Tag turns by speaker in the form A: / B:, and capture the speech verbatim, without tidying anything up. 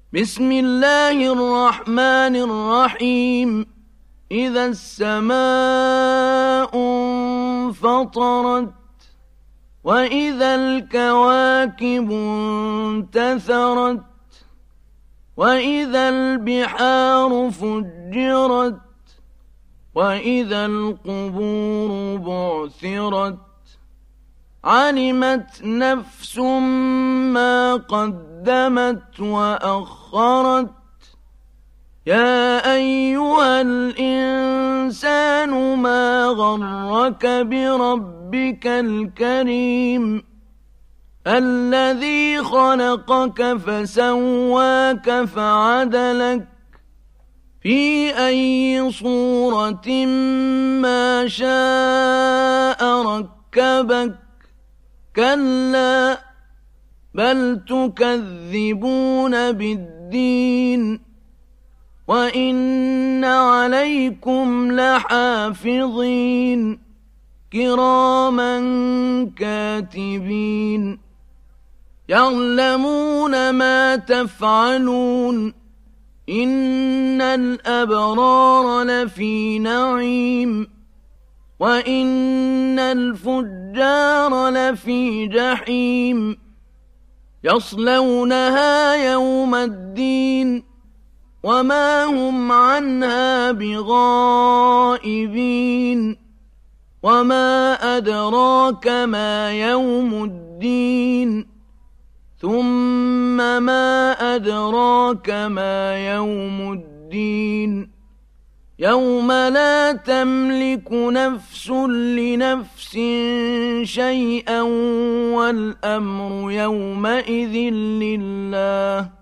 A: بسم الله الرحمن الرحيم إذا السماء انفطرت وإذا الكواكب انتثرت وإذا البحار فجرت وإذا القبور بعثرت علمت نفس ما قدمت وأخرت يا أيها الإنسان ما غرك بربك الكريم الذي خلقك فسواك فعدلك في أي صورة ما شاء ركبك كلا بل تكذبون بالدين وإن عليكم لحافظين كراما كاتبين يعلمون ما تفعلون إن الأبرار لفي نعيم وإن الفجار لفي جحيم يصلونها يوم الدين وما هم عنها بغائبين وما أدراك ما يوم الدين ثم ما أدراك ما يوم الدين يوم لا تملك نفس لنفس شيئا والأمر يومئذ لله